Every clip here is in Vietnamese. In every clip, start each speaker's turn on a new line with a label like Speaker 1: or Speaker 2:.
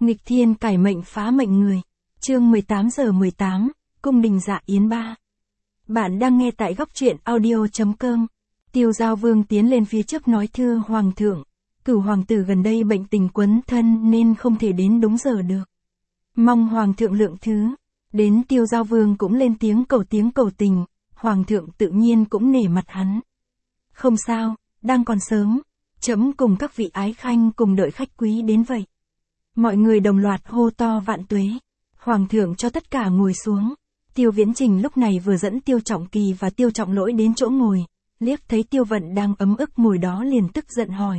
Speaker 1: Nghịch thiên cải mệnh phá mệnh người. Chương 18:18, cung đình dạ yến 3. Bạn đang nghe tại góc truyện audio.com. Tiêu Giao Vương tiến lên phía trước nói thưa Hoàng thượng, Cửu hoàng tử gần đây bệnh tình quấn thân nên không thể đến đúng giờ được. Mong Hoàng thượng lượng thứ. Đến Tiêu Giao Vương cũng lên tiếng cầu tình, Hoàng thượng tự nhiên cũng nể mặt hắn. Không sao, đang còn sớm, trẫm cùng các vị ái khanh cùng đợi khách quý đến vậy. Mọi người đồng loạt hô to vạn tuế. Hoàng thượng cho tất cả ngồi xuống. Tiêu Viễn Trình lúc này vừa dẫn Tiêu Trọng Kỳ và Tiêu Trọng Lỗi đến chỗ ngồi, liếc thấy Tiêu Vận đang ấm ức ngồi đó liền tức giận hỏi.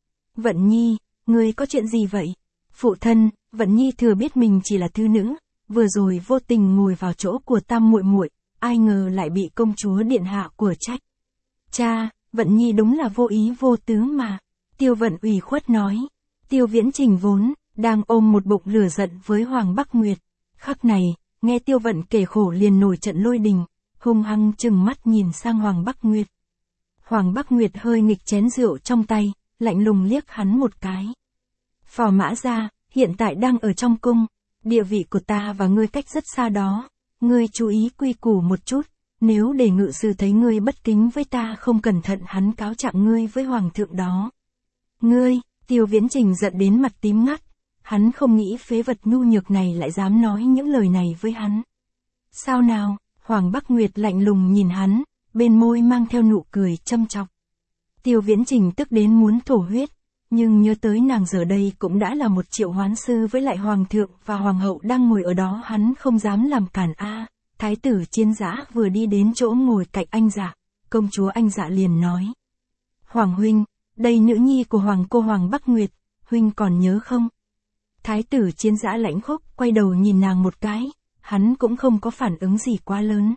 Speaker 1: Vận Nhi, ngươi có chuyện gì vậy? Phụ thân, Vận Nhi thừa biết mình chỉ là thư nữ, vừa rồi vô tình ngồi vào chỗ của Tam muội muội, ai ngờ lại bị công chúa điện hạ của trách. Cha, Vận Nhi đúng là vô ý vô tứ mà. Tiêu Vận ủy khuất nói. Tiêu Viễn Trình vốn đang ôm một bụng lửa giận với Hoàng Bắc Nguyệt, khắc này, nghe Tiêu Vận kể khổ liền nổi trận lôi đình, hung hăng trừng mắt nhìn sang Hoàng Bắc Nguyệt. Hoàng Bắc Nguyệt hơi nghịch chén rượu trong tay, lạnh lùng liếc hắn một cái. Phò Mã Gia, hiện tại đang ở trong cung, địa vị của ta và ngươi cách rất xa đó, ngươi chú ý quy củ một chút, nếu để ngự sử thấy ngươi bất kính với ta không cẩn thận hắn cáo trạng ngươi với Hoàng thượng đó. Ngươi, Tiêu Viễn Trình giận đến mặt tím ngắt, hắn không nghĩ phế vật nhu nhược này lại dám nói những lời này với hắn. Sao nào? Hoàng Bắc Nguyệt lạnh lùng nhìn hắn, bên môi mang theo nụ cười châm chọc. Tiêu Viễn Trình tức đến muốn thổ huyết, nhưng nhớ tới nàng giờ đây cũng đã là một triệu hoán sư với lại Hoàng thượng và Hoàng hậu đang ngồi ở đó hắn không dám làm cản a. Thái tử Chiến Dã vừa đi đến chỗ ngồi cạnh anh Dạ, công chúa anh Dạ liền nói. Hoàng huynh, đây nữ nhi của Hoàng cô Hoàng Bắc Nguyệt, huynh còn nhớ không? Thái tử Chiến Dã lãnh khốc quay đầu nhìn nàng một cái, hắn cũng không có phản ứng gì quá lớn.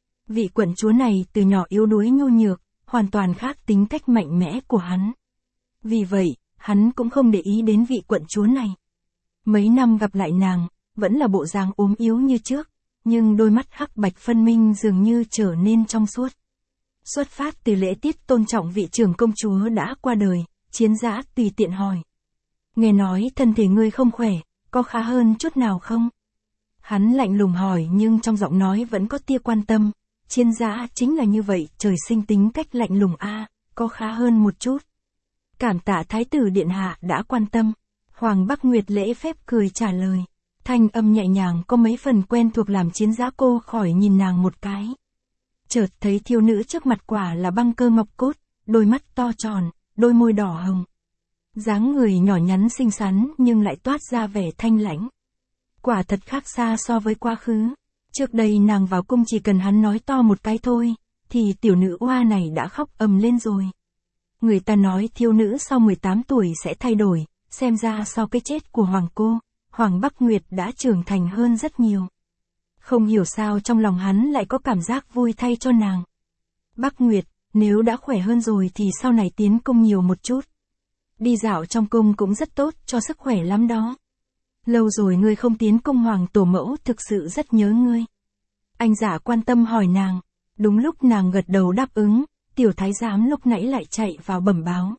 Speaker 1: Vị quận chúa này từ nhỏ yếu đuối nhu nhược, hoàn toàn khác tính cách mạnh mẽ của hắn. Vì vậy, hắn cũng không để ý đến vị quận chúa này. Mấy năm gặp lại nàng, vẫn là bộ dáng ốm yếu như trước, nhưng đôi mắt hắc bạch phân minh dường như trở nên trong suốt. Xuất phát từ lễ tiết tôn trọng vị trưởng công chúa đã qua đời, Chiến Dã tùy tiện hỏi. Nghe nói thân thể ngươi không khỏe, có khá hơn chút nào không? Hắn lạnh lùng hỏi nhưng trong giọng nói vẫn có tia quan tâm. Chiến Dã chính là như vậy, trời sinh tính cách lạnh lùng a, có khá hơn một chút. Cảm tạ Thái tử điện hạ đã quan tâm. Hoàng Bắc Nguyệt lễ phép cười trả lời. Thanh âm nhẹ nhàng có mấy phần quen thuộc làm Chiến Dã cô khỏi nhìn nàng một cái. Chợt thấy thiếu nữ trước mặt quả là băng cơ ngọc cốt, đôi mắt to tròn, đôi môi đỏ hồng. Dáng người nhỏ nhắn xinh xắn nhưng lại toát ra vẻ thanh lãnh. Quả thật khác xa so với quá khứ. Trước đây nàng vào cung chỉ cần hắn nói to một cái thôi, thì tiểu nữ oa này đã khóc ầm lên rồi. Người ta nói thiếu nữ sau 18 tuổi sẽ thay đổi, xem ra sau cái chết của Hoàng cô, Hoàng Bắc Nguyệt đã trưởng thành hơn rất nhiều. Không hiểu sao trong lòng hắn lại có cảm giác vui thay cho nàng. Bắc Nguyệt, nếu đã khỏe hơn rồi thì sau này tiến cung nhiều một chút. Đi dạo trong cung cũng rất tốt cho sức khỏe lắm đó. Lâu rồi ngươi không tiến cung Hoàng tổ mẫu thực sự rất nhớ ngươi. Anh Dạ quan tâm hỏi nàng. Đúng lúc nàng gật đầu đáp ứng, tiểu thái giám lúc nãy lại chạy vào bẩm báo.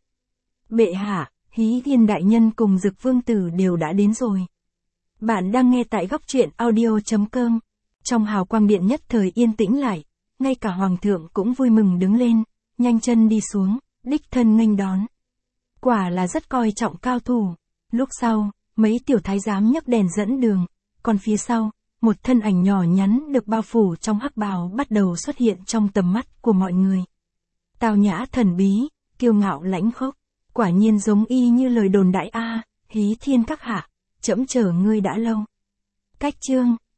Speaker 1: Bệ hạ, Hí Thiên đại nhân cùng Dực vương tử đều đã đến rồi. Bạn đang nghe tại góc truyện audio.com. Trong hào quang điện nhất thời yên tĩnh lại, ngay cả Hoàng thượng cũng vui mừng đứng lên, nhanh chân đi xuống, đích thân nghênh đón. Quả là rất coi trọng cao thủ. Lúc sau, mấy tiểu thái giám nhấc đèn dẫn đường, còn phía sau, một thân ảnh nhỏ nhắn được bao phủ trong hắc bào bắt đầu xuất hiện trong tầm mắt của mọi người. Tào nhã thần bí, kiêu ngạo lãnh khốc, quả nhiên giống y như lời đồn đại a. Hí Thiên các hạ, trẫm chờ ngươi đã lâu. Cách chương